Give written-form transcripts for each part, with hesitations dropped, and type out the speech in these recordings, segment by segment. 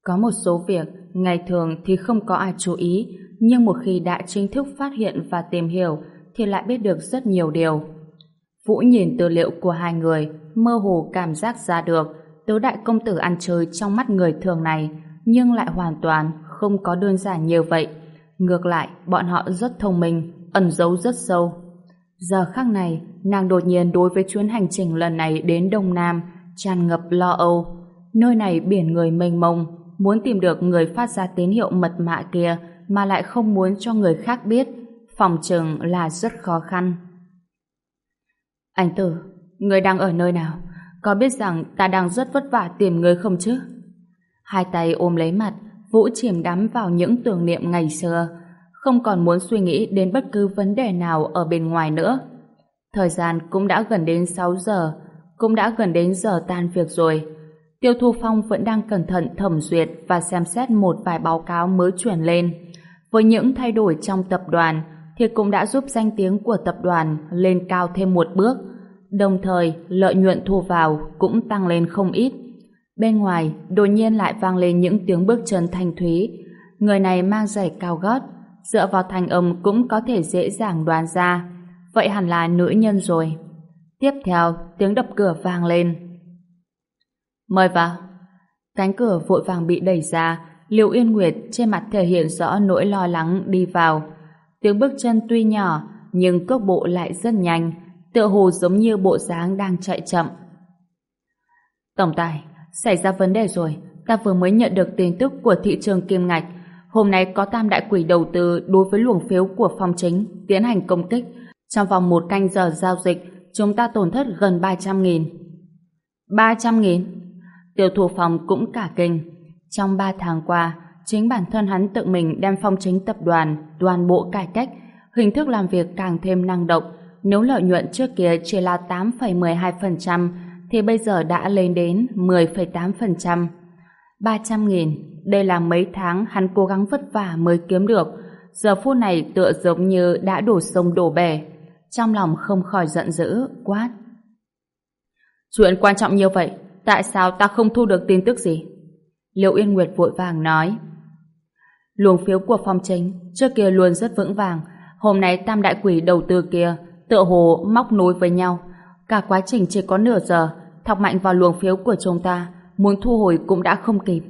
Có một số việc ngày thường thì không có ai chú ý, nhưng một khi đã chính thức phát hiện và tìm hiểu thì lại biết được rất nhiều điều. Vũ nhìn tư liệu của hai người, mơ hồ cảm giác ra được tứ đại công tử ăn chơi trong mắt người thường này, nhưng lại hoàn toàn không có đơn giản như vậy. Ngược lại, bọn họ rất thông minh, ẩn giấu rất sâu. Giờ khắc này, nàng đột nhiên đối với chuyến hành trình lần này đến Đông Nam tràn ngập lo âu. Nơi này biển người mênh mông, muốn tìm được người phát ra tín hiệu mật mã kia mà lại không muốn cho người khác biết, phòng chừng là rất khó khăn. Anh Tử, người đang ở nơi nào? Có biết rằng ta đang rất vất vả tìm người không chứ? Hai tay ôm lấy mặt, Vũ chìm đắm vào những tưởng niệm ngày xưa, không còn muốn suy nghĩ đến bất cứ vấn đề nào ở bên ngoài nữa. Thời gian cũng đã gần đến 6 giờ, cũng đã gần đến giờ tan việc rồi. Tiêu Thu Phong vẫn đang cẩn thận thẩm duyệt và xem xét một vài báo cáo mới chuyển lên. Với những thay đổi trong tập đoàn thì cũng đã giúp danh tiếng của tập đoàn lên cao thêm một bước. Đồng thời, lợi nhuận thu vào cũng tăng lên không ít. Bên ngoài, đột nhiên lại vang lên những tiếng bước chân thanh thúy. Người này mang giày cao gót, dựa vào thanh âm cũng có thể dễ dàng đoán ra. Vậy hẳn là nữ nhân rồi. Tiếp theo, tiếng đập cửa vang lên. Mời vào. Cánh cửa vội vàng bị đẩy ra, Liễu Yên Nguyệt trên mặt thể hiện rõ nỗi lo lắng đi vào. Tiếng bước chân tuy nhỏ, nhưng cước bộ lại rất nhanh, tựa hồ giống như bộ dáng đang chạy chậm. Tổng tài, xảy ra vấn đề rồi, ta vừa mới nhận được tin tức của thị trường kim ngạch. Hôm nay có tam đại quỷ đầu tư đối với luồng phiếu của Phong Chính tiến hành công kích. Trong vòng 1 canh giờ giao dịch, chúng ta tổn thất gần 300.000. 300.000? Tiêu Thu Phong cũng cả kinh. Trong 3 tháng qua, chính bản thân hắn tự mình đem Phong Chính tập đoàn toàn bộ cải cách, hình thức làm việc càng thêm năng động. Nếu lợi nhuận trước kia chỉ là 8,12% thì bây giờ đã lên đến 10,8%. 300.000, đây là mấy tháng hắn cố gắng vất vả mới kiếm được. Giờ phút này tựa giống như đã đổ sông đổ bể. Trong lòng không khỏi giận dữ, quát. Chuyện quan trọng như vậy, tại sao ta không thu được tin tức gì? Liễu Yên Nguyệt vội vàng nói. Luồng phiếu của Phong Chính trước kia luôn rất vững vàng. Hôm nay tam đại quỷ đầu tư kia tựa hồ móc nối với nhau. Cả quá trình chỉ có nửa giờ, thọc mạnh vào luồng phiếu của chúng ta, muốn thu hồi cũng đã không kịp.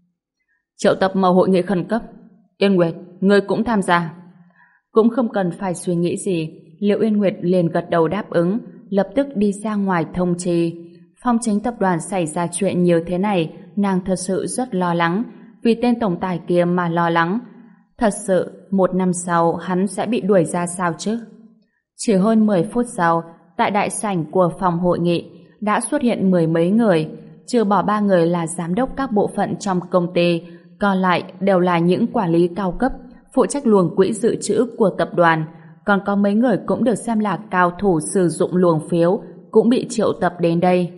Triệu tập mở hội nghị khẩn cấp. Yên Nguyệt, ngươi cũng tham gia. Cũng không cần phải suy nghĩ gì, Liễu Yên Nguyệt liền gật đầu đáp ứng, lập tức đi ra ngoài thông chi. Phong Chính tập đoàn xảy ra chuyện như thế này, nàng thật sự rất lo lắng, vì tên tổng tài kia mà lo lắng. Thật sự, 1 năm sau hắn sẽ bị đuổi ra sao chứ? Chỉ hơn 10 phút sau, tại đại sảnh của phòng hội nghị đã xuất hiện 10 mấy người, trừ bỏ 3 người là giám đốc các bộ phận trong công ty, còn lại đều là những quản lý cao cấp phụ trách luồng quỹ dự trữ của tập đoàn. Còn có mấy người cũng được xem là cao thủ sử dụng luồng phiếu cũng bị triệu tập đến đây.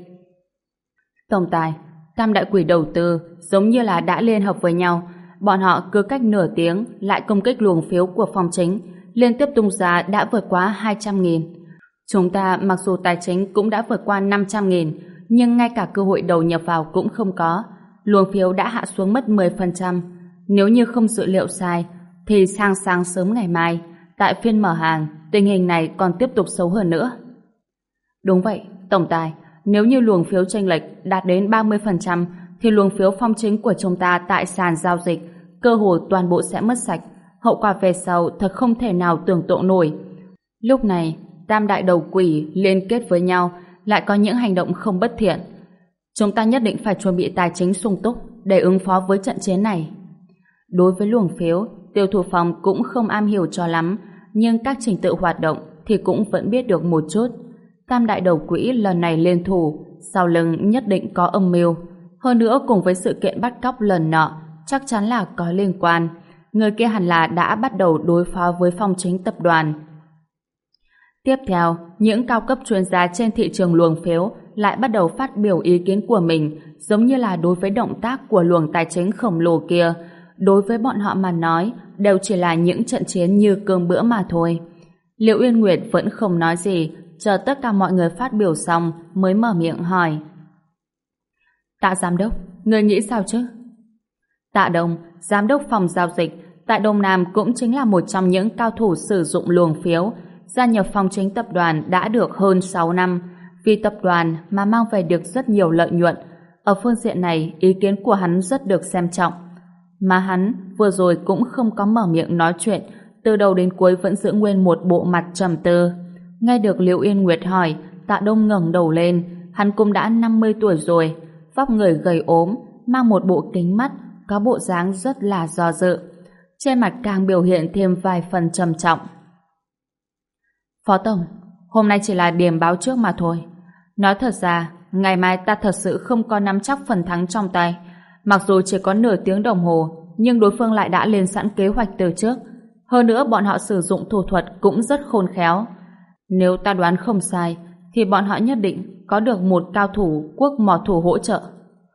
Tổng tài, tam đại quỷ đầu tư giống như là đã liên hợp với nhau. Bọn họ cứ cách nửa tiếng lại công kích luồng phiếu của Phong Chính, liên tiếp tung giá đã vượt quá 200.000. Chúng ta mặc dù tài chính cũng đã vượt qua 500.000, nhưng ngay cả cơ hội đầu nhập vào cũng không có. Luồng phiếu đã hạ xuống mất 10%. Nếu như không dự liệu sai, thì sang sáng sớm ngày mai, tại phiên mở hàng, tình hình này còn tiếp tục xấu hơn nữa. Đúng vậy, tổng tài, nếu như luồng phiếu chênh lệch đạt đến 30%, thì luồng phiếu Phong Chính của chúng ta tại sàn giao dịch cơ hội toàn bộ sẽ mất sạch. Hậu quả về sau thật không thể nào tưởng tượng nổi. Lúc này, tam đại đầu quỷ liên kết với nhau lại có những hành động không bất thiện. Chúng ta nhất định phải chuẩn bị tài chính sung túc để ứng phó với trận chiến này. Đối với luồng phiếu, Tiêu Thu Phong cũng không am hiểu cho lắm, nhưng các trình tự hoạt động thì cũng vẫn biết được một chút. Tam đại đầu quỷ lần này liên thủ, sau lưng nhất định có âm mưu. Hơn nữa cùng với sự kiện bắt cóc lần nọ, chắc chắn là có liên quan. Người kia hẳn là đã bắt đầu đối phó với Phong Chính tập đoàn. Tiếp theo, những cao cấp chuyên gia trên thị trường luồng phiếu lại bắt đầu phát biểu ý kiến của mình, giống như là đối với động tác của luồng tài chính khổng lồ kia. Đối với bọn họ mà nói, đều chỉ là những trận chiến như cơm bữa mà thôi. Liễu Uyên Nguyệt vẫn không nói gì, chờ tất cả mọi người phát biểu xong mới mở miệng hỏi. Tạ giám đốc, người nghĩ sao chứ? Tạ Đông, giám đốc phòng giao dịch tại Đông Nam, cũng chính là một trong những cao thủ sử dụng luồng phiếu. Gia nhập phòng chính tập đoàn đã được hơn 6 năm, vì tập đoàn mà mang về được rất nhiều lợi nhuận. Ở phương diện này, ý kiến của hắn rất được xem trọng. Mà hắn vừa rồi cũng không có mở miệng nói chuyện, từ đầu đến cuối vẫn giữ nguyên một bộ mặt trầm tư. Nghe được Liễu Yên Nguyệt hỏi, Tạ Đông ngẩng đầu lên. Hắn cũng đã 50 tuổi rồi, vóc người gầy ốm, mang một bộ kính mắt, có bộ dáng rất là do dự. Trên mặt càng biểu hiện thêm vài phần trầm trọng. Phó Tổng, hôm nay chỉ là điểm báo trước mà thôi. Nói thật ra, ngày mai ta thật sự không có nắm chắc phần thắng trong tay. Mặc dù chỉ có nửa tiếng đồng hồ, nhưng đối phương lại đã lên sẵn kế hoạch từ trước. Hơn nữa bọn họ sử dụng thủ thuật cũng rất khôn khéo. Nếu ta đoán không sai, thì bọn họ nhất định có được một cao thủ quốc mỏ thủ hỗ trợ.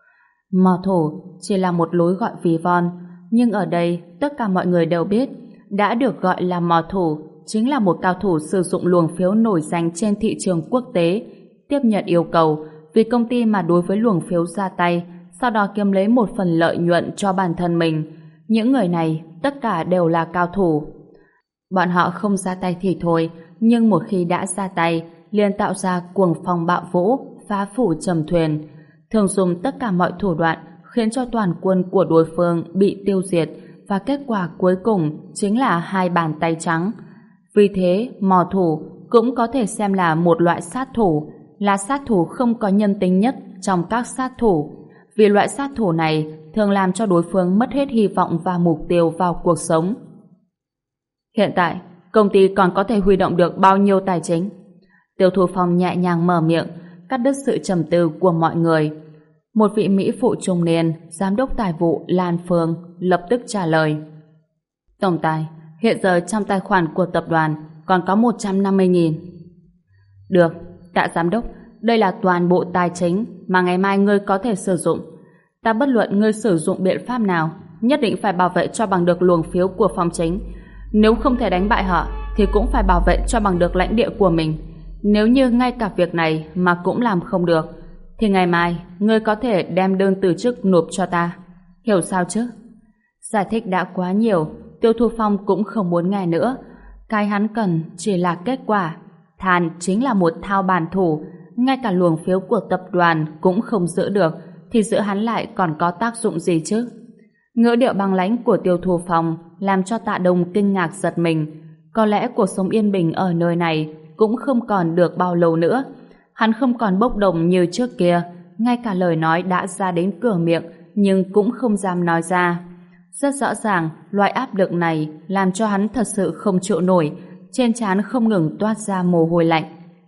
Mỏ thủ chỉ là một lối gọi ví von, nhưng ở đây tất cả mọi người đều biết, đã được gọi là mỏ thủ chính là một cao thủ sử dụng luồng phiếu nổi danh trên thị trường quốc tế, tiếp nhận yêu cầu vì công ty mà đối với luồng phiếu ra tay, sau đó kiếm lấy một phần lợi nhuận cho bản thân mình. Những người này tất cả đều là cao thủ. Bọn họ không ra tay thì thôi, nhưng một khi đã ra tay liền tạo ra cuồng phong bạo vũ, phá phủ trầm thuyền, thường dùng tất cả mọi thủ đoạn khiến cho toàn quân của đối phương bị tiêu diệt, và kết quả cuối cùng chính là 2 bàn tay trắng. Vì thế, mỏ thủ cũng có thể xem là một loại sát thủ, là sát thủ không có nhân tính nhất trong các sát thủ. Vì loại sát thủ này thường làm cho đối phương mất hết hy vọng và mục tiêu vào cuộc sống. Hiện tại, công ty còn có thể huy động được bao nhiêu tài chính? Tiêu Thu Phong nhẹ nhàng mở miệng, cắt đứt sự trầm tư của mọi người. Một vị mỹ phụ trung niên, giám đốc tài vụ Lan Phương, lập tức trả lời. Tổng tài, hiện giờ trong tài khoản của tập đoàn còn có 150.000. Được, Tạ giám đốc, đây là toàn bộ tài chính mà ngày mai ngươi có thể sử dụng. Ta bất luận ngươi sử dụng biện pháp nào, nhất định phải bảo vệ cho bằng được luồng phiếu của phòng chính. Nếu không thể đánh bại họ, thì cũng phải bảo vệ cho bằng được lãnh địa của mình. Nếu như ngay cả việc này mà cũng làm không được, thì ngày mai ngươi có thể đem đơn từ chức nộp cho ta. Hiểu sao chứ? Giải thích đã quá nhiều, Tiêu Thu Phong cũng không muốn nghe nữa. Cái hắn cần chỉ là kết quả. Thàn chính là một thao bản thủ, ngay cả luồng phiếu của tập đoàn cũng không giữ được, thì giữa hắn lại còn có tác dụng gì chứ? Ngữ điệu băng lãnh của Tiêu Thu Phong làm cho Tạ Đông kinh ngạc giật mình. Có lẽ cuộc sống yên bình ở nơi này cũng không còn được bao lâu nữa. Hắn không còn bốc đồng như trước kia, ngay cả lời nói đã ra đến cửa miệng nhưng cũng không dám nói ra. Rất rõ ràng, loại áp lực này làm cho hắn thật sự không chịu nổi, trên trán không ngừng toát ra mồ hôi lạnh.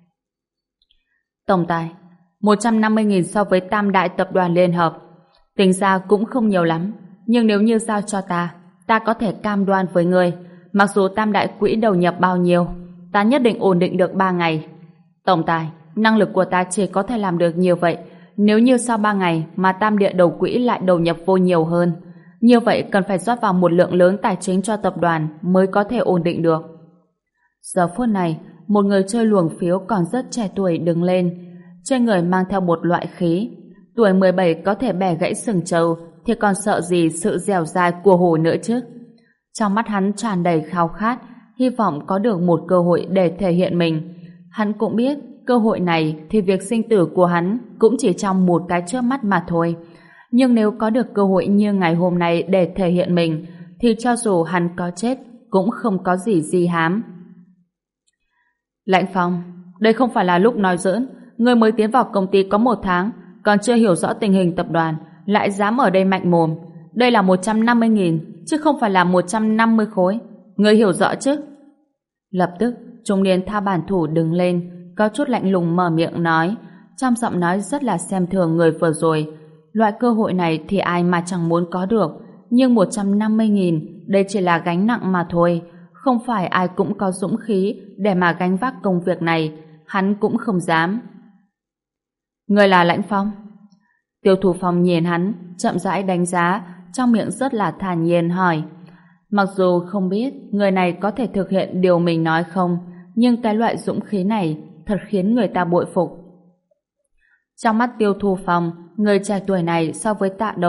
Tổng tài, 150.000 so với Tam Đại Tập đoàn Liên Hợp, tính ra cũng không nhiều lắm, nhưng nếu như giao cho ta có thể cam đoan với người, mặc dù Tam Đại quỹ đầu nhập bao nhiêu, ta nhất định ổn định được 3 ngày. Tổng tài, năng lực của ta chỉ có thể làm được nhiều vậy. Nếu như sau 3 ngày mà Tam Địa đầu quỹ lại đầu nhập vô nhiều hơn, như vậy cần phải rót vào một lượng lớn tài chính cho tập đoàn mới có thể ổn định được. Giờ phút này, một người chơi luồng phiếu còn rất trẻ tuổi đứng lên, trên người mang theo một loại khí. Tuổi 17 có thể bẻ gãy sừng trâu, thì còn sợ gì sự dẻo dai của hổ nữa chứ? Trong mắt hắn tràn đầy khao khát, hy vọng có được một cơ hội để thể hiện mình. Hắn cũng biết, cơ hội này thì việc sinh tử của hắn cũng chỉ trong một cái chớp mắt mà thôi. Nhưng nếu có được cơ hội như ngày hôm nay để thể hiện mình, thì cho dù hắn có chết, cũng không có gì di hám. Lãnh Phong, đây không phải là lúc nói giỡn. Ngươi mới tiến vào công ty có 1 tháng, còn chưa hiểu rõ tình hình tập đoàn, lại dám ở đây mạnh mồm. Đây là 150.000, chứ không phải là 150 khối. Ngươi hiểu rõ chứ? Lập tức, trung niên tha bản thủ đứng lên, có chút lạnh lùng mở miệng nói, trong giọng nói rất là xem thường người vừa rồi. Loại cơ hội này thì ai mà chẳng muốn có được, nhưng 150.000, đây chỉ là gánh nặng mà thôi. Không phải ai cũng có dũng khí để mà gánh vác công việc này, hắn cũng không dám. Người là Lãnh Phong? Tiêu Thu Phong nhìn hắn, chậm rãi đánh giá, trong miệng rất là thản nhiên hỏi. Mặc dù không biết người này có thể thực hiện điều mình nói không, nhưng cái loại dũng khí này thật khiến người ta bội phục. Trong mắt Tiêu Thu Phong, người trẻ tuổi này so với Tạ Đông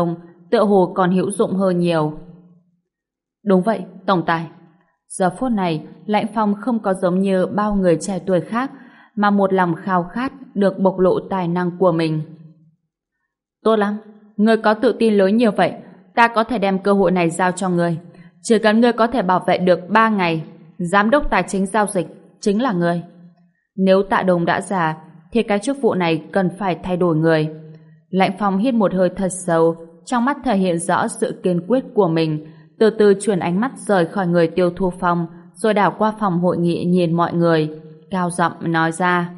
tựa hồ còn hữu dụng hơn nhiều. Đúng vậy, tổng tài. Giờ phút này, Lãnh Phong không có giống như bao người trẻ tuổi khác, mà một lòng khao khát được bộc lộ tài năng của mình. Tốt lắm, ngươi có tự tin lớn như vậy, ta có thể đem cơ hội này giao cho ngươi. Chỉ cần ngươi có thể bảo vệ được 3 ngày, giám đốc tài chính giao dịch chính là ngươi. Nếu Tạ Đông đã già, thì cái chức vụ này cần phải thay đổi người. Lãnh Phong hít một hơi thật sâu, trong mắt thể hiện rõ sự kiên quyết của mình, từ từ chuyển ánh mắt rời khỏi người Tiêu Thu Phong, rồi đảo qua phòng hội nghị nhìn mọi người, cao giọng nói ra: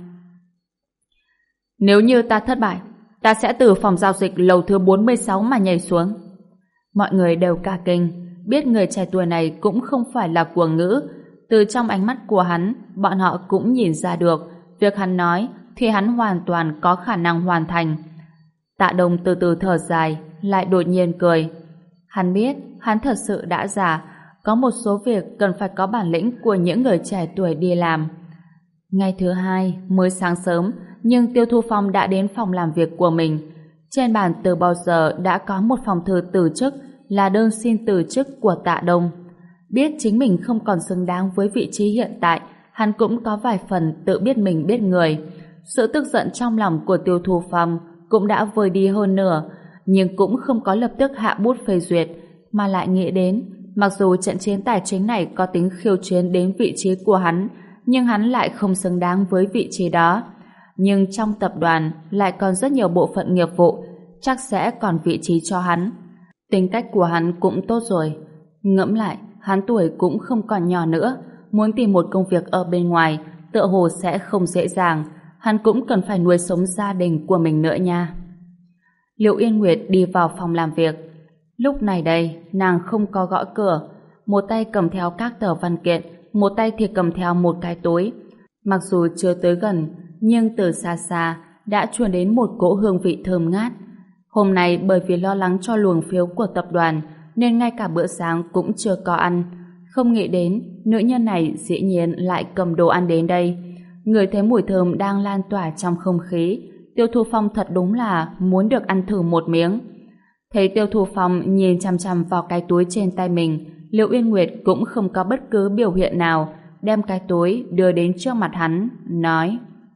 Nếu như ta thất bại, ta sẽ từ phòng giao dịch lầu thứ 46 mà nhảy xuống. Mọi người đều cả kinh, biết người trẻ tuổi này cũng không phải là cuồng ngữ. Từ trong ánh mắt của hắn, bọn họ cũng nhìn ra được, việc hắn nói thì hắn hoàn toàn có khả năng hoàn thành. Tạ Đông từ từ thở dài, lại đột nhiên cười. Hắn biết hắn thật sự đã già, có một số việc cần phải có bản lĩnh của những người trẻ tuổi đi làm. Ngày thứ hai, mới sáng sớm, nhưng Tiêu Thu Phong đã đến phòng làm việc của mình. Trên bàn từ bao giờ đã có một phòng thư từ chức, là đơn xin từ chức của Tạ Đông. Biết chính mình không còn xứng đáng với vị trí hiện tại, hắn cũng có vài phần tự biết mình biết người. Sự tức giận trong lòng của Tiêu Thu Phong cũng đã vơi đi hơn nửa, nhưng cũng không có lập tức hạ bút phê duyệt, mà lại nghĩ đến, mặc dù trận chiến tài chính này có tính khiêu chiến đến vị trí của hắn, nhưng hắn lại không xứng đáng với vị trí đó. Nhưng trong tập đoàn lại còn rất nhiều bộ phận nghiệp vụ, chắc sẽ còn vị trí cho hắn. Tính cách của hắn cũng tốt rồi. Ngẫm lại, hắn tuổi cũng không còn nhỏ nữa, muốn tìm một công việc ở bên ngoài tựa hồ sẽ không dễ dàng. Hắn cũng cần phải nuôi sống gia đình của mình nữa nha. Liệu Yên Nguyệt đi vào phòng làm việc. Lúc này đây, nàng không có gõ cửa, một tay cầm theo các tờ văn kiện, một tay thì cầm theo một cái túi. Mặc dù chưa tới gần, nhưng từ xa xa đã truyền đến một cỗ hương vị thơm ngát. Hôm nay bởi vì lo lắng cho luồng phiếu của tập đoàn nên ngay cả bữa sáng cũng chưa có ăn. Không nghĩ đến nữ nhân này dĩ nhiên lại cầm đồ ăn đến đây. Người thấy mùi thơm đang lan tỏa trong không khí, Tiêu Thu Phong thật đúng là muốn được ăn thử một miếng. Thấy Tiêu Thu Phong nhìn chằm chằm vào cái túi trên tay mình, Liệu Yên Nguyệt cũng không có bất cứ biểu hiện nào, đem cái túi đưa đến trước mặt hắn, nói: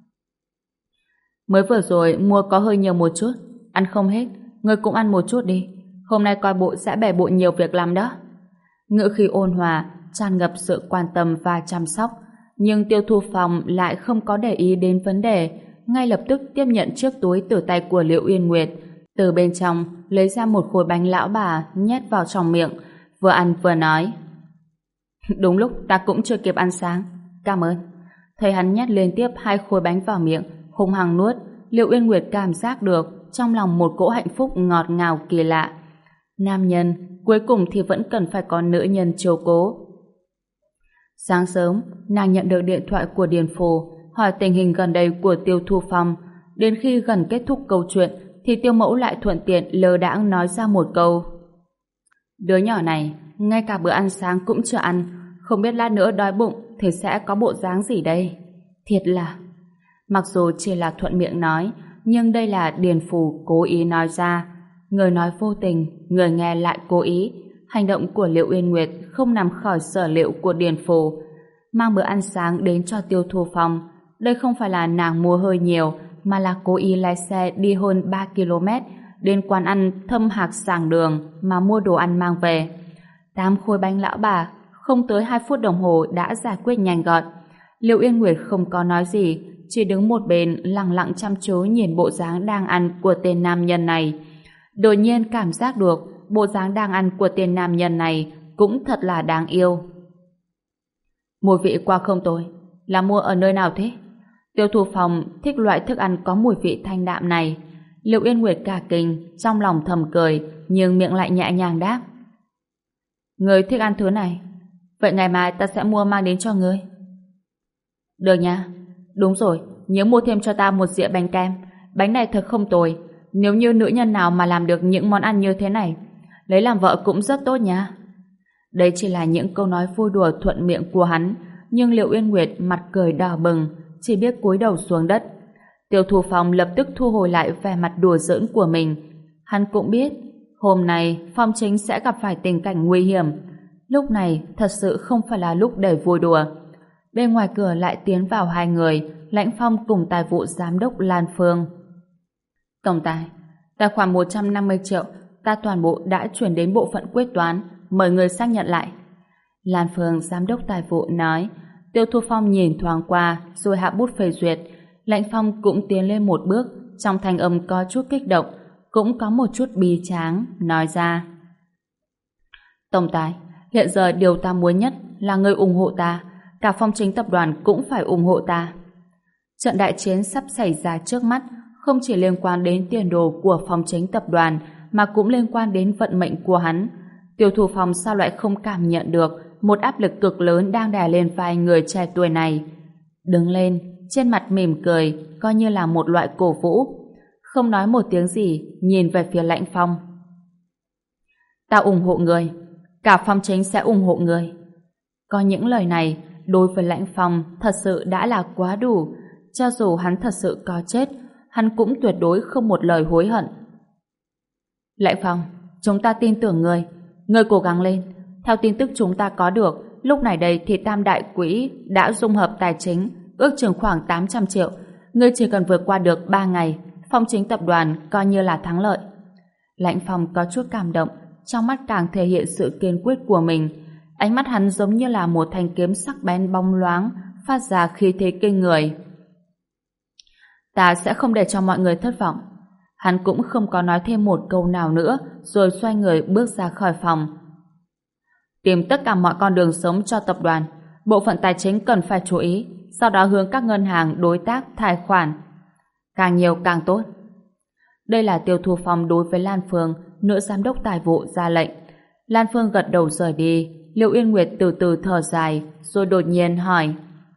Mới vừa rồi mua có hơi nhiều một chút, ăn không hết, ngươi cũng ăn một chút đi. Hôm nay coi bộ sẽ bể bộn nhiều việc lắm đó. Ngữ khí ôn hòa, tràn ngập sự quan tâm và chăm sóc, nhưng Tiêu Thu Phong lại không có để ý đến vấn đề, ngay lập tức tiếp nhận chiếc túi từ tay của Liệu Yên Nguyệt, từ bên trong lấy ra một khối bánh lão bà nhét vào trong miệng, vừa ăn vừa nói: Đúng lúc ta cũng chưa kịp ăn sáng, cảm ơn. Thấy hắn nhét liên tiếp 2 khối bánh vào miệng, hung hăng nuốt, Liệu Yên Nguyệt cảm giác được trong lòng một cỗ hạnh phúc ngọt ngào kỳ lạ. Nam nhân cuối cùng thì vẫn cần phải có nữ nhân chiếu cố. Sáng sớm, nàng nhận được điện thoại của Điền Phù hỏi tình hình gần đây của Tiêu Thu Phong. Đến khi gần kết thúc câu chuyện thì Tiêu Mẫu lại thuận tiện lơ đãng nói ra một câu: Đứa nhỏ này ngay cả bữa ăn sáng cũng chưa ăn, không biết lát nữa đói bụng thì sẽ có bộ dáng gì đây. Thiệt là... Mặc dù chỉ là thuận miệng nói, nhưng đây là Điền Phù cố ý nói ra. Người nói vô tình, người nghe lại cố ý. Hành động của Liệu Yên Nguyệt không nằm khỏi sở liệu của Điền Phù. Mang bữa ăn sáng đến cho Tiêu Thu Phong. Đây không phải là nàng mua hơi nhiều, mà là cố ý lái xe đi hơn 3 km đến quán ăn Thâm Hạc Sảng Đường mà mua đồ ăn mang về. 8 khối bánh lão bà, không tới 2 phút đồng hồ đã giải quyết nhanh gọn. Liệu Yên Nguyệt không có nói gì, chỉ đứng một bên lặng lặng chăm chú nhìn bộ dáng đang ăn của tên nam nhân này. Đột nhiên cảm giác được bộ dáng đang ăn của tên nam nhân này cũng thật là đáng yêu. Mùi vị qua không tồi, là mua ở nơi nào thế? Tiêu Thu Phong thích loại thức ăn có mùi vị thanh đạm này. Liệu Yên Nguyệt cả kinh, trong lòng thầm cười, nhưng miệng lại nhẹ nhàng đáp: Người thích ăn thứ này, vậy ngày mai ta sẽ mua mang đến cho ngươi. Được nha. Đúng rồi, nhớ mua thêm cho ta một dĩa bánh kem. Bánh này thật không tồi. Nếu như nữ nhân nào mà làm được những món ăn như thế này, lấy làm vợ cũng rất tốt nha. Đây chỉ là những câu nói vui đùa thuận miệng của hắn, nhưng Liệu Yên Nguyệt mặt cười đỏ bừng, chỉ biết cúi đầu xuống đất. Tiêu Thu Phong lập tức thu hồi lại vẻ mặt đùa giỡn của mình. Hắn cũng biết Hôm nay Phong Chính sẽ gặp phải tình cảnh nguy hiểm. Lúc này thật sự không phải là lúc để vui đùa. Bên ngoài cửa lại tiến vào hai người, Lãnh Phong cùng tài vụ giám đốc Lan Phương. Tổng tài, tài khoản 150 triệu ta toàn bộ đã chuyển đến bộ phận quyết toán, mời người xác nhận lại. Lan Phương giám đốc tài vụ nói. Tiêu Thu Phong nhìn thoáng qua rồi hạ bút phê duyệt. Lãnh Phong cũng tiến lên một bước, trong thanh âm có chút kích động, cũng có một chút bi tráng, nói ra: Tổng tài, hiện giờ điều ta muốn nhất là người ủng hộ ta, cả Phong Chính tập đoàn cũng phải ủng hộ ta. Trận đại chiến sắp xảy ra trước mắt không chỉ liên quan đến tiền đồ của Phong Chính tập đoàn mà cũng liên quan đến vận mệnh của hắn. Tiêu Thu Phong sao lại không cảm nhận được một áp lực cực lớn đang đè lên vai người trẻ tuổi này. Đứng lên, trên mặt mỉm cười, coi như là một loại cổ vũ. Không nói một tiếng gì, nhìn về phía Lãnh Phong. Ta ủng hộ người, cả Phong Chính sẽ ủng hộ người. Có những lời này, đối với Lãnh Phong thật sự đã là quá đủ. Cho dù hắn thật sự có chết, hắn cũng tuyệt đối không một lời hối hận. Lãnh Phong, chúng ta tin tưởng người. Người cố gắng lên. Theo tin tức chúng ta có được, lúc này đây thì Tam Đại Quỹ đã dung hợp tài chính, ước chừng khoảng 800 triệu. Ngươi chỉ cần vượt qua được 3 ngày, Phong Chính tập đoàn coi như là thắng lợi. Lãnh Phong có chút cảm động, trong mắt càng thể hiện sự kiên quyết của mình. Ánh mắt hắn giống như là một thanh kiếm sắc bén bóng loáng, phát ra khí thế kinh người. Ta sẽ không để cho mọi người thất vọng. Hắn cũng không có nói thêm một câu nào nữa, rồi xoay người bước ra khỏi phòng. Tìm tất cả mọi con đường sống cho tập đoàn. Bộ phận tài chính cần phải chú ý, sau đó hướng các ngân hàng đối tác tài khoản. Càng nhiều càng tốt. Đây là Tiêu Thu Phong đối với Lan Phương, nữ giám đốc tài vụ ra lệnh. Lan Phương gật đầu rời đi. Liệu Yên Nguyệt từ từ thở dài, rồi đột nhiên hỏi: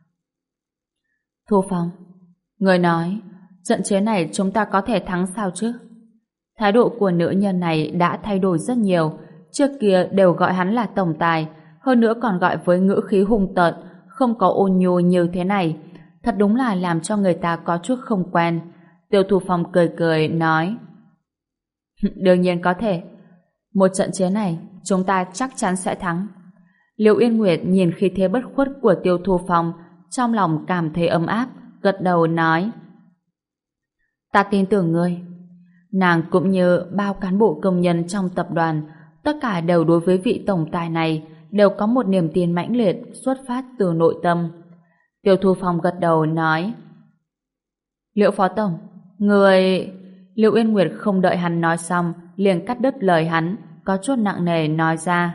Thu Phong, người nói trận chiến này chúng ta có thể thắng sao chứ? Thái độ của nữ nhân này đã thay đổi rất nhiều. Trước kia đều gọi hắn là tổng tài, hơn nữa còn gọi với ngữ khí hung tợn, không có ôn nhu như thế này. Thật đúng là làm cho người ta có chút không quen. Tiêu Thu Phong cười cười nói: Đương nhiên có thể. Một trận chiến này chúng ta chắc chắn sẽ thắng. Liệu Yên Nguyệt nhìn khí thế bất khuất của Tiêu Thu Phong, trong lòng cảm thấy ấm áp, gật đầu nói: Ta tin tưởng ngươi. Nàng cũng như bao cán bộ công nhân trong tập đoàn, tất cả đều đối với vị tổng tài này đều có một niềm tin mãnh liệt xuất phát từ nội tâm. Tiêu Thu Phong gật đầu nói: Liệu Phó Tổng, người... Liệu Yên Nguyệt không đợi hắn nói xong, liền cắt đứt lời hắn, có chút nặng nề nói ra: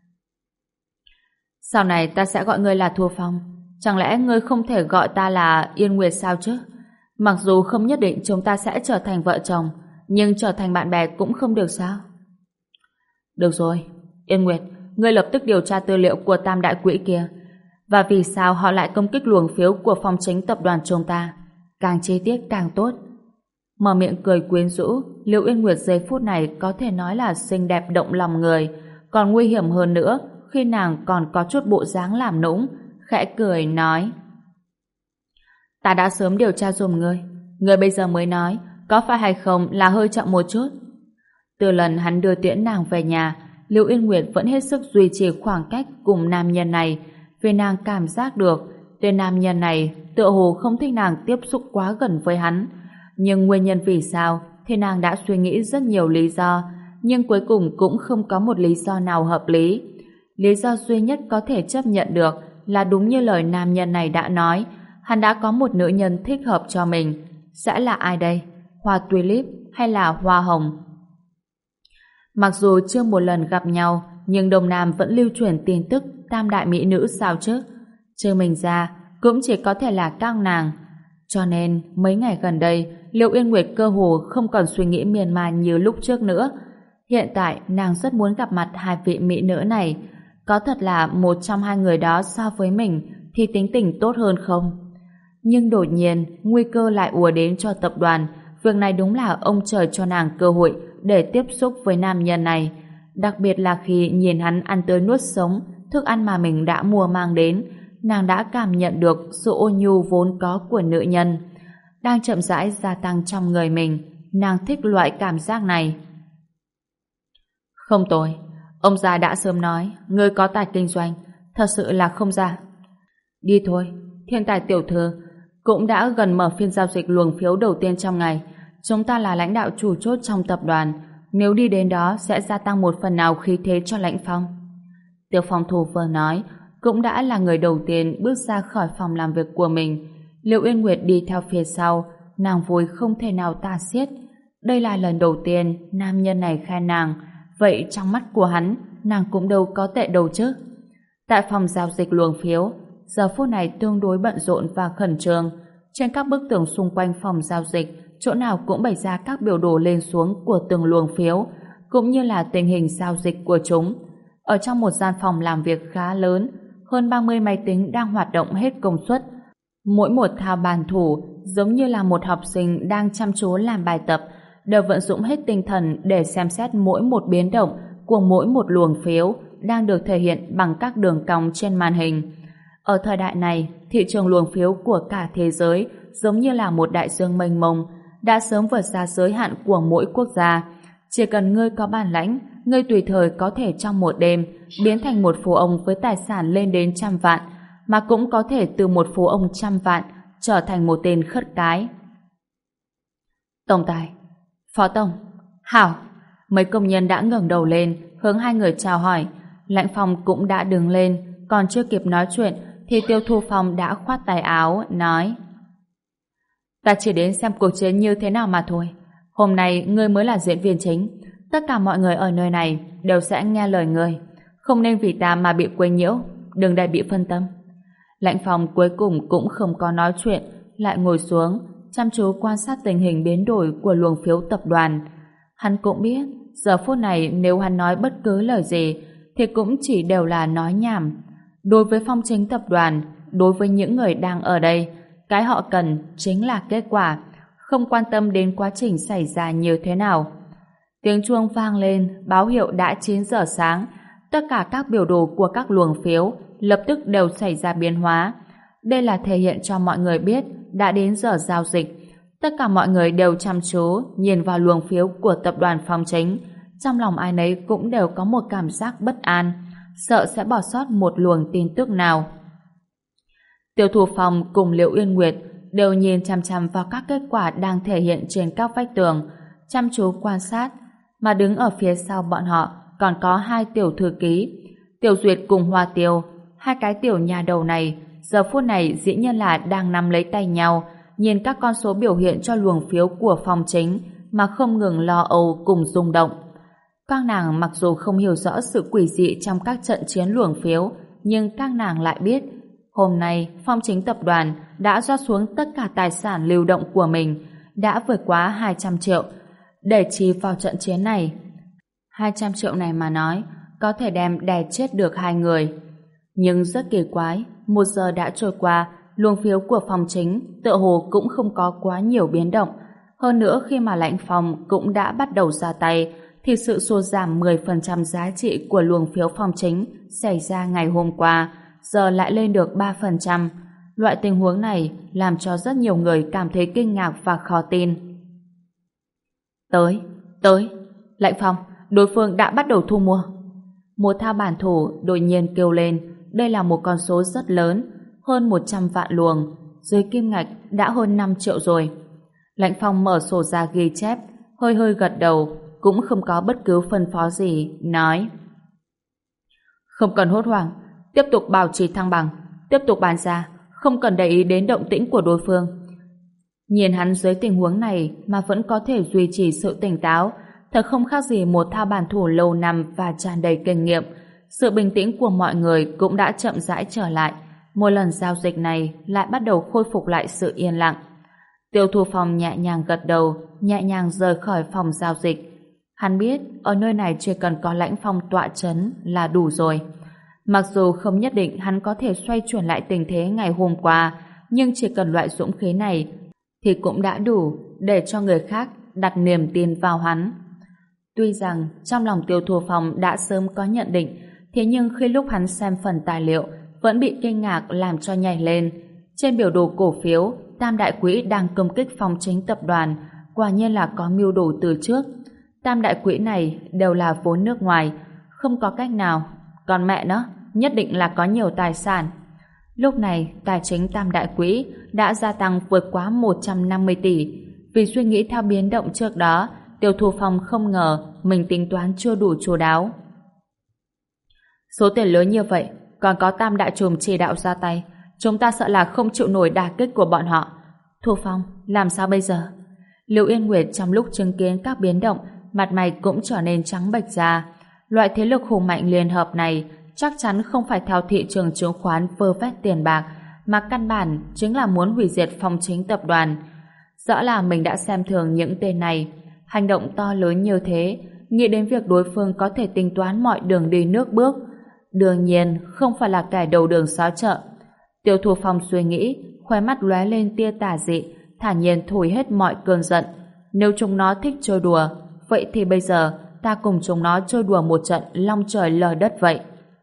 Sau này ta sẽ gọi ngươi là Thu Phong. Chẳng lẽ ngươi không thể gọi ta là Yên Nguyệt sao chứ? Mặc dù không nhất định chúng ta sẽ trở thành vợ chồng, nhưng trở thành bạn bè cũng không được sao? Được rồi, Yên Nguyệt, ngươi lập tức điều tra tư liệu của Tam Đại Quỹ kia, và vì sao họ lại công kích luồng phiếu của Phong Chính tập đoàn chúng ta. Càng chi tiết càng tốt. Mở miệng cười quyến rũ, Liệu Yên Nguyệt giây phút này có thể nói là xinh đẹp động lòng người, còn nguy hiểm hơn nữa khi nàng còn có chút bộ dáng làm nũng, khẽ cười nói: Ta đã sớm điều tra giùm ngươi, ngươi bây giờ mới nói, có phải hay không là hơi chậm một chút? Từ lần hắn đưa tiễn nàng về nhà, Lưu Yên Nguyệt vẫn hết sức duy trì khoảng cách cùng nam nhân này, vì nàng cảm giác được tên nam nhân này tựa hồ không thích nàng tiếp xúc quá gần với hắn. Nhưng nguyên nhân vì sao thì nàng đã suy nghĩ rất nhiều lý do, nhưng cuối cùng cũng không có một lý do nào hợp lý. Lý do duy nhất có thể chấp nhận được là đúng như lời nam nhân này đã nói, hắn đã có một nữ nhân thích hợp cho mình. Sẽ là ai đây? Hoa Tulip hay là Hoa Hồng? Mặc dù chưa một lần gặp nhau, nhưng Đông Nam vẫn lưu truyền tin tức tam đại mỹ nữ sao chứ? Trừ mình ra, cũng chỉ có thể là các nàng. Cho nên, mấy ngày gần đây, Liệu Yên Nguyệt cơ hồ không còn suy nghĩ miên man như lúc trước nữa. Hiện tại, nàng rất muốn gặp mặt hai vị mỹ nữ này. Có thật là một trong hai người đó so với mình thì tính tình tốt hơn không? Nhưng đột nhiên, nguy cơ lại ùa đến cho tập đoàn. Việc này đúng là ông trời cho nàng cơ hội để tiếp xúc với nam nhân này. Đặc biệt là khi nhìn hắn ăn tươi nuốt sống thức ăn mà mình đã mua mang đến, nàng đã cảm nhận được sự ôn nhu vốn có của nữ nhân đang chậm rãi gia tăng trong người mình. Nàng thích loại cảm giác này. Không tồi. Ông già đã sớm nói, ngươi có tài kinh doanh, thật sự là không giả. Đi thôi, Thiên Tài tiểu thư cũng đã gần mở phiên giao dịch luồng phiếu đầu tiên trong ngày. Chúng ta là lãnh đạo chủ chốt trong tập đoàn, nếu đi đến đó sẽ gia tăng một phần nào khí thế cho Lãnh Phong. Tiêu Phong Thu vừa nói, cũng đã là người đầu tiên bước ra khỏi phòng làm việc của mình. Liệu Uyên Nguyệt đi theo phía sau, nàng vui không thể nào tả xiết. Đây là lần đầu tiên nam nhân này khen nàng, vậy trong mắt của hắn, nàng cũng đâu có tệ đâu chứ. Tại phòng giao dịch luồng phiếu, giờ phút này tương đối bận rộn và khẩn trương. Trên các bức tường xung quanh phòng giao dịch, chỗ nào cũng bày ra các biểu đồ lên xuống của từng luồng phiếu, cũng như là tình hình giao dịch của chúng. Ở trong một gian phòng làm việc khá lớn, hơn 30 máy tính đang hoạt động hết công suất. Mỗi một thao bàn thủ giống như là một học sinh đang chăm chú làm bài tập, đều vận dụng hết tinh thần để xem xét mỗi một biến động của mỗi một luồng phiếu đang được thể hiện bằng các đường cong trên màn hình. Ở thời đại này, thị trường luồng phiếu của cả thế giới giống như là một đại dương mênh mông, đã sớm vượt ra giới hạn của mỗi quốc gia. Chỉ cần ngươi có bản lãnh, ngươi tùy thời có thể trong một đêm biến thành một phú ông với tài sản lên đến 100 vạn, mà cũng có thể từ một phú ông 100 vạn trở thành một tên khất cái. Tổng tài, Phó Tổng, Hảo. Mấy công nhân đã ngẩng đầu lên hướng hai người chào hỏi. Lãnh Phong cũng đã đứng lên, còn chưa kịp nói chuyện thì Tiêu Thu Phong đã khoát tay áo nói: Ta chỉ đến xem cuộc chiến như thế nào mà thôi. Hôm nay ngươi mới là diễn viên chính, tất cả mọi người ở nơi này đều sẽ nghe lời ngươi, không nên vì ta mà bị quấy nhiễu, đừng để bị phân tâm. Lãnh Phong cuối cùng cũng không có nói chuyện, lại ngồi xuống chăm chú quan sát tình hình biến đổi của luồng phiếu tập đoàn. Hắn cũng biết giờ phút này nếu hắn nói bất cứ lời gì thì cũng chỉ đều là nói nhảm. Đối với Phong Chính tập đoàn, đối với những người đang ở đây, cái họ cần chính là kết quả, không quan tâm đến quá trình xảy ra như thế nào. Tiếng chuông vang lên, báo hiệu đã 9 giờ sáng. Tất cả các biểu đồ của các luồng phiếu lập tức đều xảy ra biến hóa. Đây là thể hiện cho mọi người biết đã đến giờ giao dịch. Tất cả mọi người đều chăm chú nhìn vào luồng phiếu của tập đoàn Phong Chính. Trong lòng ai nấy cũng đều có một cảm giác bất an, sợ sẽ bỏ sót một luồng tin tức nào. Tiêu Thu Phong cùng Liễu Uyên Nguyệt đều nhìn chăm chăm vào các kết quả đang thể hiện trên các vách tường, chăm chú quan sát, mà đứng ở phía sau bọn họ còn có hai tiểu thư ký, Tiểu Duyệt cùng Hoa Tiêu. Hai cái tiểu nhà đầu này giờ phút này dĩ nhiên là đang nắm lấy tay nhau, nhìn các con số biểu hiện cho luồng phiếu của Phong Chính mà không ngừng lo âu cùng rung động. Các nàng mặc dù không hiểu rõ sự quỷ dị trong các trận chiến luồng phiếu, nhưng các nàng lại biết hôm nay Phong Chính tập đoàn đã rót xuống tất cả tài sản lưu động của mình, đã vượt quá 200 triệu để chi vào trận chiến này. 200 triệu này mà nói có thể đem đè chết được hai người. Nhưng rất kỳ quái, 1 giờ đã trôi qua, luồng phiếu của Phong Chính tựa hồ cũng không có quá nhiều biến động. Hơn nữa khi mà Lãnh Phong cũng đã bắt đầu ra tay thì sự sụt giảm 10% giá trị của luồng phiếu Phong Chính xảy ra ngày hôm qua giờ lại lên được 3%. Loại tình huống này làm cho rất nhiều người cảm thấy kinh ngạc và khó tin. Tới, Lãnh Phong, đối phương đã bắt đầu thu mua. Một thao bản thủ đột nhiên kêu lên. Đây là một con số rất lớn, hơn 100 vạn luồng, dưới kim ngạch đã hơn 5 triệu rồi. Lãnh Phong mở sổ ra ghi chép, hơi hơi gật đầu, cũng không có bất cứ phân phó gì, nói: Không cần hốt hoảng, tiếp tục bảo trì thăng bằng, tiếp tục bán ra, không cần để ý đến động tĩnh của đối phương. Nhìn hắn dưới tình huống này mà vẫn có thể duy trì sự tỉnh táo, thật không khác gì một thao bản thủ lâu năm và tràn đầy kinh nghiệm. Sự bình tĩnh của mọi người cũng đã chậm rãi trở lại. Mỗi lần giao dịch này lại bắt đầu khôi phục lại sự yên lặng. Tiêu Thu Phong nhẹ nhàng gật đầu, nhẹ nhàng rời khỏi phòng giao dịch. Hắn biết ở nơi này chỉ cần có Lãnh Phong tọa chấn là đủ rồi. Mặc dù không nhất định hắn có thể xoay chuyển lại tình thế ngày hôm qua, nhưng chỉ cần loại dũng khí này thì cũng đã đủ để cho người khác đặt niềm tin vào hắn. Tuy rằng trong lòng Tiêu Thu Phong đã sớm có nhận định, thế nhưng khi lúc hắn xem phần tài liệu vẫn bị kinh ngạc làm cho nhảy lên. Trên biểu đồ cổ phiếu, Tam Đại Quỹ đang công kích Phong Chính tập đoàn, quả nhiên là có mưu đồ từ trước. Tam đại quỹ này đều là vốn nước ngoài, không có cách nào. Còn mẹ nó, nhất định là có nhiều tài sản. Lúc này, tài chính tam đại quỹ đã gia tăng vượt quá 150 tỷ. Vì suy nghĩ theo biến động trước đó, Tiêu Thu Phong không ngờ mình tính toán chưa đủ chu đáo. Số tiền lớn như vậy, còn có tam đại trùm chỉ đạo ra tay, chúng ta sợ là không chịu nổi đả kích của bọn họ. Thu Phong, làm sao bây giờ? Lưu Yên Nguyệt trong lúc chứng kiến các biến động, mặt mày cũng trở nên trắng bệch ra. Loại thế lực hùng mạnh liên hợp này chắc chắn không phải theo thị trường chứng khoán vơ vét tiền bạc, mà căn bản chính là muốn hủy diệt Phong Chính tập đoàn. Rõ là mình đã xem thường những tên này. Hành động to lớn như thế, nghĩ đến việc đối phương có thể tính toán mọi đường đi nước bước. Đương nhiên, không phải là kẻ đầu đường xó chợ. Tiêu Thu Phong suy nghĩ, khóe mắt lóe lên tia tà dị, thản nhiên thổi hết mọi cơn giận. Nếu chúng nó thích chơi đùa, vậy thì bây giờ ta cùng chúng nó chơi đùa một trận long trời lở đất vậy.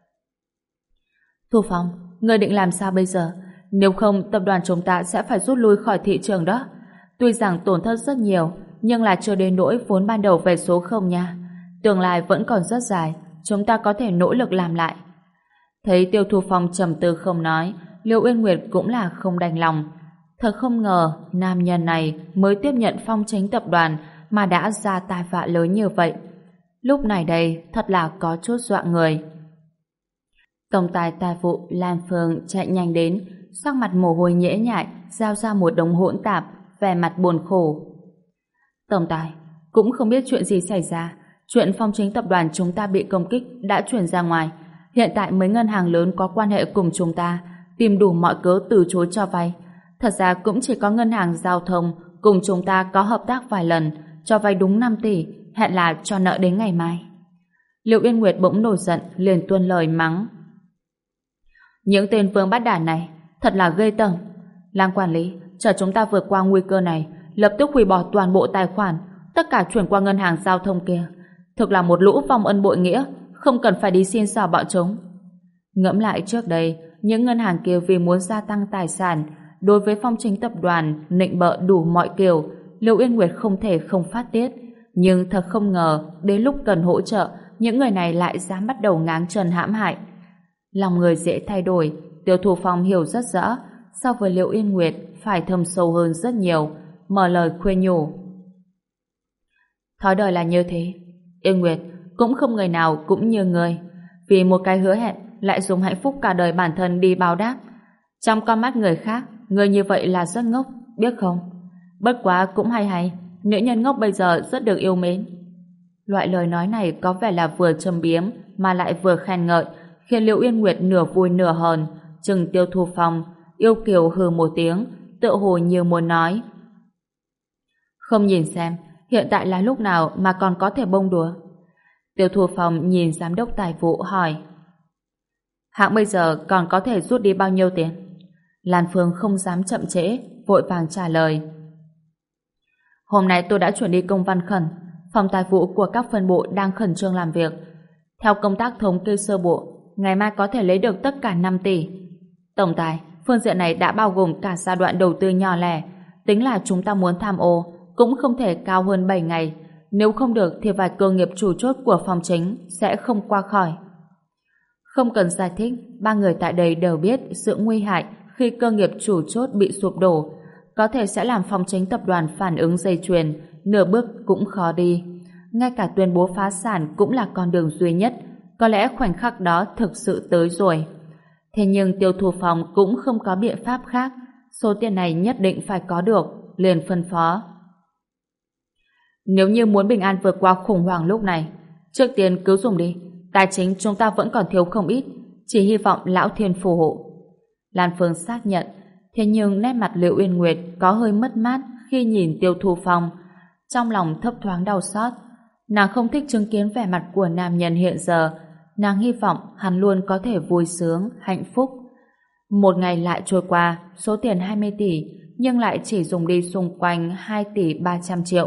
Thu Phong, ngươi định làm sao bây giờ? Nếu không, tập đoàn chúng ta sẽ phải rút lui khỏi thị trường đó. Tuy rằng tổn thất rất nhiều, nhưng là chưa đến nỗi vốn ban đầu về số không nha. Tương lai vẫn còn rất dài, chúng ta có thể nỗ lực làm lại. Thấy Tiêu Thu Phong trầm tư không nói, Liêu Uyên Nguyệt cũng là không đành lòng. Thật không ngờ, nam nhân này mới tiếp nhận Phong Chính tập đoàn mà đã ra tai vạ lớn như vậy. Lúc này đây, thật là có chút dọa người. Tổng tài tài vụ Lan Phương chạy nhanh đến, sắc mặt mồ hôi nhễ nhại, giao ra một đống hỗn tạp, vẻ mặt buồn khổ. Tổng tài, cũng không biết chuyện gì xảy ra. Chuyện Phong Chính tập đoàn chúng ta bị công kích đã chuyển ra ngoài. Hiện tại mấy ngân hàng lớn có quan hệ cùng chúng ta tìm đủ mọi cớ từ chối cho vay. Thật ra cũng chỉ có ngân hàng giao thông cùng chúng ta có hợp tác vài lần, cho vay đúng 5 tỷ, hẹn là cho nợ đến ngày mai. Liệu Yên Nguyệt bỗng nổi giận, liền tuôn lời mắng. Những tên vương bát đản này thật là ghê tởm. Lang quản lý, chờ chúng ta vượt qua nguy cơ này, lập tức hủy bỏ toàn bộ tài khoản, tất cả chuyển qua ngân hàng giao thông kia. Thực là một lũ vong ân bội nghĩa, không cần phải đi xin xỏ bọn chúng. Ngẫm lại trước đây, những ngân hàng kia vì muốn gia tăng tài sản, đối với Phong Chính tập đoàn nịnh bợ đủ mọi kiểu, Lưu Yên Nguyệt không thể không phát tiết. Nhưng thật không ngờ, đến lúc cần hỗ trợ, những người này lại dám bắt đầu ngáng chân hãm hại. Lòng người dễ thay đổi, Tiêu Thu Phong hiểu rất rõ, so với Liễu Yên Nguyệt phải thâm sâu hơn rất nhiều, mở lời khuyên nhủ. Thói đời là như thế, Yên Nguyệt, cũng không người nào cũng như người, vì một cái hứa hẹn lại dùng hạnh phúc cả đời bản thân đi báo đáp. Trong con mắt người khác, người như vậy là rất ngốc, biết không? Bất quá cũng hay, nữ nhân ngốc bây giờ rất được yêu mến. Loại lời nói này có vẻ là vừa châm biếm mà lại vừa khen ngợi, khiến Liễu Yên Nguyệt nửa vui nửa hờn, chừng Tiêu Thu Phong, yêu kiều hừ một tiếng, tựa hồ như muốn nói. Không nhìn xem, hiện tại là lúc nào mà còn có thể bông đùa? Tiêu Thu Phong nhìn giám đốc tài vụ hỏi. Hãng bây giờ còn có thể rút đi bao nhiêu tiền? Lan Phương không dám chậm trễ, vội vàng trả lời. Hôm nay tôi đã chuyển đi công văn khẩn, phòng tài vụ của các phân bộ đang khẩn trương làm việc. Theo công tác thống kê sơ bộ, ngày mai có thể lấy được tất cả 5 tỷ. Tổng tài, phương diện này đã bao gồm cả giai đoạn đầu tư nhỏ lẻ, tính là chúng ta muốn tham ô cũng không thể cao hơn 7 ngày. Nếu không được thì vài cơ nghiệp chủ chốt của Phong Chính sẽ không qua khỏi. Không cần giải thích, ba người tại đây đều biết sự nguy hại khi cơ nghiệp chủ chốt bị sụp đổ, có thể sẽ làm Phong Chính tập đoàn phản ứng dây chuyền, nửa bước cũng khó đi. Ngay cả tuyên bố phá sản cũng là con đường duy nhất, có lẽ khoảnh khắc đó thực sự tới rồi. Thế nhưng Tiêu Thu Phong cũng không có biện pháp khác, số tiền này nhất định phải có được, liền phân phó. Nếu như muốn bình an vượt qua khủng hoảng lúc này, trước tiên cứ dùng đi, tài chính chúng ta vẫn còn thiếu không ít, chỉ hy vọng lão thiên phù hộ. Lan Phương xác nhận, thế nhưng nét mặt Liễu Uyên Nguyệt có hơi mất mát khi nhìn Tiêu Thu Phong, trong lòng thấp thoáng đau xót. Nàng không thích chứng kiến vẻ mặt của nam nhân hiện giờ, nàng hy vọng hắn luôn có thể vui sướng, hạnh phúc. Một ngày lại trôi qua, số tiền 20 tỷ nhưng lại chỉ dùng đi xung quanh 2 tỷ 300 triệu.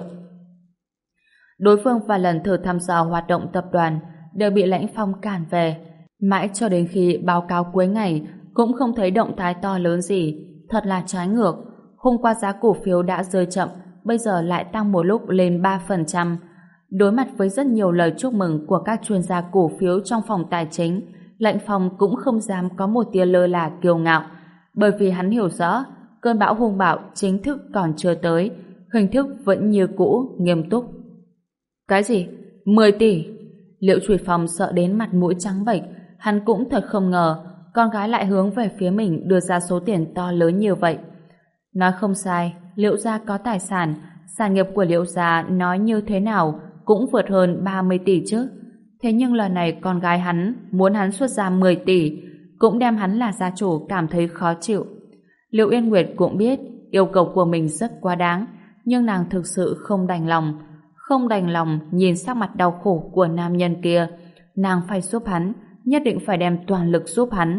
Đối phương vài lần thử thăm dò hoạt động tập đoàn đều bị Lãnh Phong cản về, mãi cho đến khi báo cáo cuối ngày cũng không thấy động thái to lớn gì, thật là trái ngược. Hôm qua giá cổ phiếu đã rơi chậm, bây giờ lại tăng một lúc lên 3%. Đối mặt với rất nhiều lời chúc mừng của các chuyên gia cổ phiếu trong phòng tài chính, Lệnh Phong cũng không dám có một tia lơ là kiêu ngạo, bởi vì hắn hiểu rõ cơn bão hung bạo chính thức còn chưa tới, hình thức vẫn như cũ, nghiêm túc. Cái gì? 10 tỷ? Liễu Trùy Phong sợ đến mặt mũi trắng bệch, hắn cũng thật không ngờ con gái lại hướng về phía mình đưa ra số tiền to lớn như vậy. Nói không sai, Liễu gia có tài sản, sản nghiệp của Liễu gia nói như thế nào cũng vượt hơn 30 tỷ chứ. Thế nhưng lần này con gái hắn muốn hắn xuất ra 10 tỷ, cũng đem hắn là gia chủ cảm thấy khó chịu. Liễu Yên Nguyệt cũng biết yêu cầu của mình rất quá đáng, nhưng nàng thực sự không đành lòng nhìn sắc mặt đau khổ của nam nhân kia. Nàng phải giúp hắn, nhất định phải đem toàn lực giúp hắn.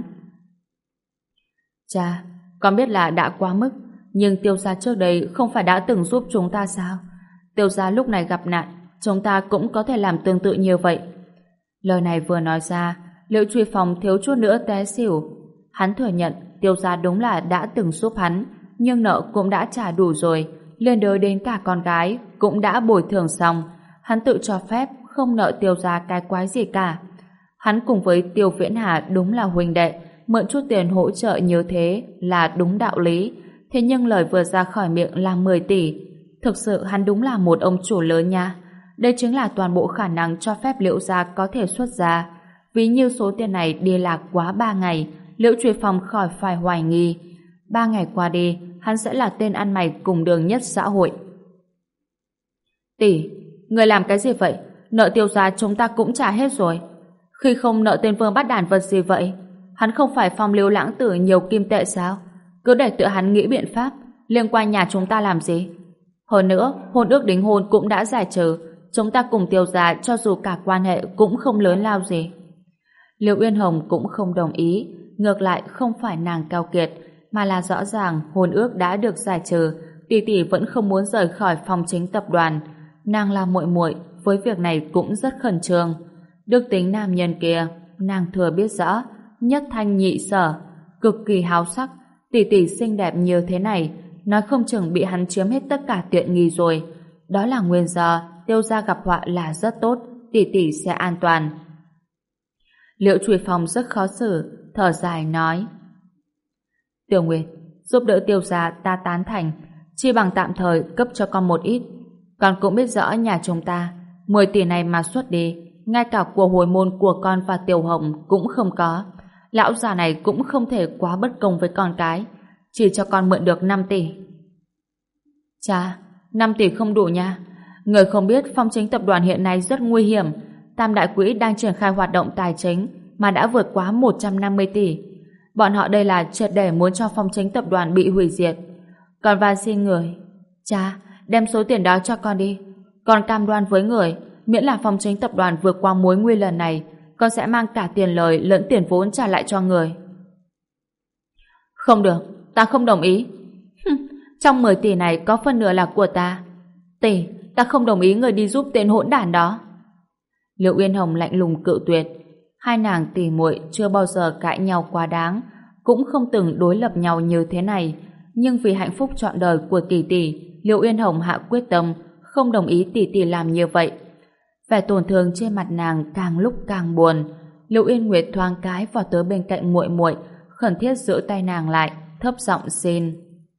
Cha, con biết là đã quá mức, nhưng Tiêu gia trước đây không phải đã từng giúp chúng ta sao? Tiêu gia lúc này gặp nạn, chúng ta cũng có thể làm tương tự như vậy. Lời này vừa nói ra, Liễu Truy Phong thiếu chút nữa té xỉu. Hắn thừa nhận Tiêu gia đúng là đã từng giúp hắn, nhưng nợ cũng đã trả đủ rồi, liên đới đến cả con gái cũng đã bồi thường xong. Hắn tự cho phép không nợ Tiêu gia cái quái gì cả. Hắn cùng với Tiêu Viễn Hà đúng là huynh đệ, mượn chút tiền hỗ trợ như thế là đúng đạo lý. Thế nhưng lời vừa ra khỏi miệng là 10 tỷ. Thực sự hắn đúng là một ông chủ lớn nha. Đây chính là toàn bộ khả năng cho phép Liễu gia có thể xuất ra. Ví như số tiền này đi lạc quá 3 ngày, Liễu Truy Phong khỏi phải hoài nghi. 3 ngày qua đi, hắn sẽ là tên ăn mày cùng đường nhất xã hội. Tỷ, người làm cái gì vậy? Nợ Tiêu gia chúng ta cũng trả hết rồi. Khi không nợ tên Vương Bát Đản vật gì vậy? Hắn không phải Phong Lưu Lãng Tử nhiều kim tệ sao? Cứ để tự hắn nghĩ biện pháp liên quan nhà chúng ta làm gì? Hơn nữa, hôn ước đính hôn cũng đã giải trừ, chúng ta cùng Tiêu gia cho dù cả quan hệ cũng không lớn lao gì. Liễu Uyên Hồng cũng không đồng ý, ngược lại không phải nàng keo kiệt, mà là rõ ràng hôn ước đã được giải trừ, tỷ tỷ vẫn không muốn rời khỏi phòng chính tập đoàn. Nàng là muội muội, với việc này cũng rất khẩn trương. Đức tính nam nhân kia, nàng thừa biết rõ, nhất thanh nhị sở, cực kỳ háo sắc, tỷ tỷ xinh đẹp như thế này, nói không chừng bị hắn chiếm hết tất cả tiện nghi rồi. Đó là nguyên do Tiêu gia gặp họa là rất tốt, tỷ tỷ sẽ an toàn. Liễu Truy Phong rất khó xử, thở dài nói: Tiểu Nguyệt, giúp đỡ Tiêu gia ta tán thành, chi bằng tạm thời cấp cho con một ít. Con cũng biết rõ nhà chúng ta 10 tỷ này mà xuất đi, ngay cả của hồi môn của con và Tiểu Hồng cũng không có. Lão già này cũng không thể quá bất công với con cái, chỉ cho con mượn được 5 tỷ. Cha, 5 tỷ không đủ nha. Người không biết Phong Chính tập đoàn hiện nay rất nguy hiểm. Tam Đại Quỹ đang triển khai hoạt động tài chính mà đã vượt quá 150 tỷ. Bọn họ đây là triệt để muốn cho Phong Chính tập đoàn bị hủy diệt. Con van xin người, cha, đem số tiền đó cho con đi. Con cam đoan với người, miễn là Phong Chính tập đoàn vượt qua mối nguy lần này, con sẽ mang cả tiền lời lẫn tiền vốn trả lại cho người. Không được, ta không đồng ý. Trong 10 tỷ này có phân nửa là của ta. Tỷ, ta không đồng ý người đi giúp tên hỗn đản đó. Liễu Uyên Hồng lạnh lùng cự tuyệt. Hai nàng tỷ muội chưa bao giờ cãi nhau quá đáng, cũng không từng đối lập nhau như thế này, nhưng vì hạnh phúc trọn đời của tỷ tỷ, Liễu Uyên Hồng hạ quyết tâm không đồng ý tỷ tỷ làm như vậy. Vẻ tổn thương trên mặt nàng càng lúc càng buồn. Liễu Uyên Nguyệt thoáng cái vào tới bên cạnh muội muội, khẩn thiết giữ tay nàng lại, thấp giọng xin: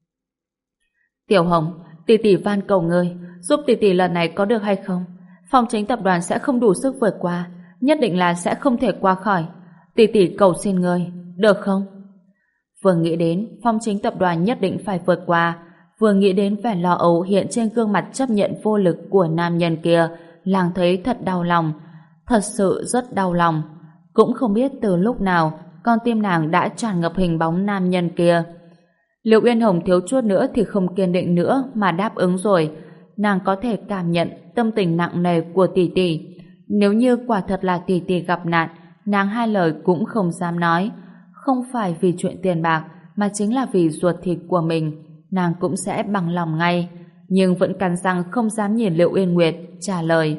Tiểu Hồng, tỷ tỷ van cầu ngươi, giúp tỷ tỷ lần này có được hay không? Phong Chính tập đoàn sẽ không đủ sức vượt qua, nhất định là sẽ không thể qua khỏi. Tỷ tỷ cầu xin ngươi, được không? Vừa nghĩ đến Phong Chính tập đoàn nhất định phải vượt qua, vừa nghĩ đến vẻ lo âu hiện trên gương mặt chấp nhận vô lực của nam nhân kia, nàng thấy thật đau lòng, thật sự rất đau lòng. Cũng không biết từ lúc nào con tim nàng đã tràn ngập hình bóng nam nhân kia. Liễu Uyên Hồng thiếu chút nữa thì không kiên định nữa mà đáp ứng rồi. Nàng có thể cảm nhận tâm tình nặng nề của tỷ tỷ. Nếu như quả thật là tỷ tỷ gặp nạn, nàng hai lời cũng không dám nói. Không phải vì chuyện tiền bạc, mà chính là vì ruột thịt của mình, nàng cũng sẽ bằng lòng ngay. Nhưng vẫn cắn răng không dám nhìn Liễu Uyên Nguyệt, trả lời: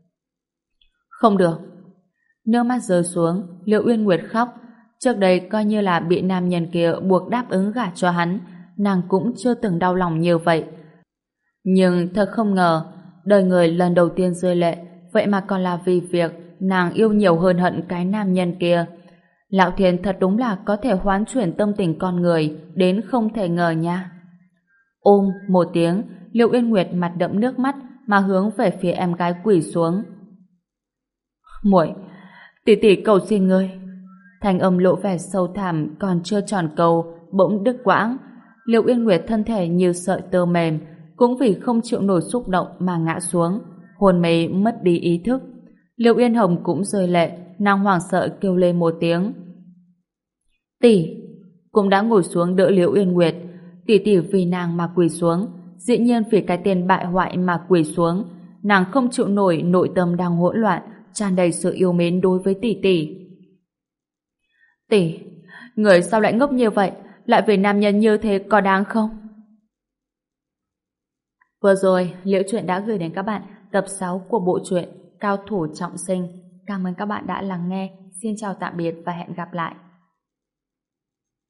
Không được. Nước mắt rơi xuống, Liễu Uyên Nguyệt khóc. Trước đây coi như là bị nam nhân kia buộc đáp ứng gả cho hắn, nàng cũng chưa từng đau lòng như vậy. Nhưng thật không ngờ, đời người lần đầu tiên rơi lệ vậy mà còn là vì việc nàng yêu nhiều hơn hận cái nam nhân kia. Lão Thiên thật đúng là có thể hoán chuyển tâm tình con người đến không thể ngờ nha. Ôm một tiếng, Liễu Uyên Nguyệt mặt đẫm nước mắt mà hướng về phía em gái quỳ xuống. Muội, tỷ tỷ cầu xin ngươi. Thanh âm lộ vẻ sâu thẳm còn chưa tròn câu bỗng đứt quãng. Liễu Uyên Nguyệt thân thể như sợi tơ mềm, cũng vì không chịu nổi xúc động mà ngã xuống, hôn mê mất đi ý thức. Liễu Uyên Hồng cũng rơi lệ, nàng hoảng sợ kêu lên một tiếng. Tỷ cũng đã ngồi xuống đỡ Liễu Uyên Nguyệt. Tỷ tỷ vì nàng mà quỳ xuống, dĩ nhiên vì cái tên bại hoại mà quỳ xuống. Nàng không chịu nổi nội tâm đang hỗn loạn, tràn đầy sự yêu mến đối với tỷ tỷ. Tỷ, người sao lại ngốc như vậy, lại vì nam nhân như thế có đáng không? Vừa rồi, Liễu Chuyện đã gửi đến các bạn tập 6 của bộ truyện Cao Thủ Trọng Sinh. Cảm ơn các bạn đã lắng nghe. Xin chào tạm biệt và hẹn gặp lại.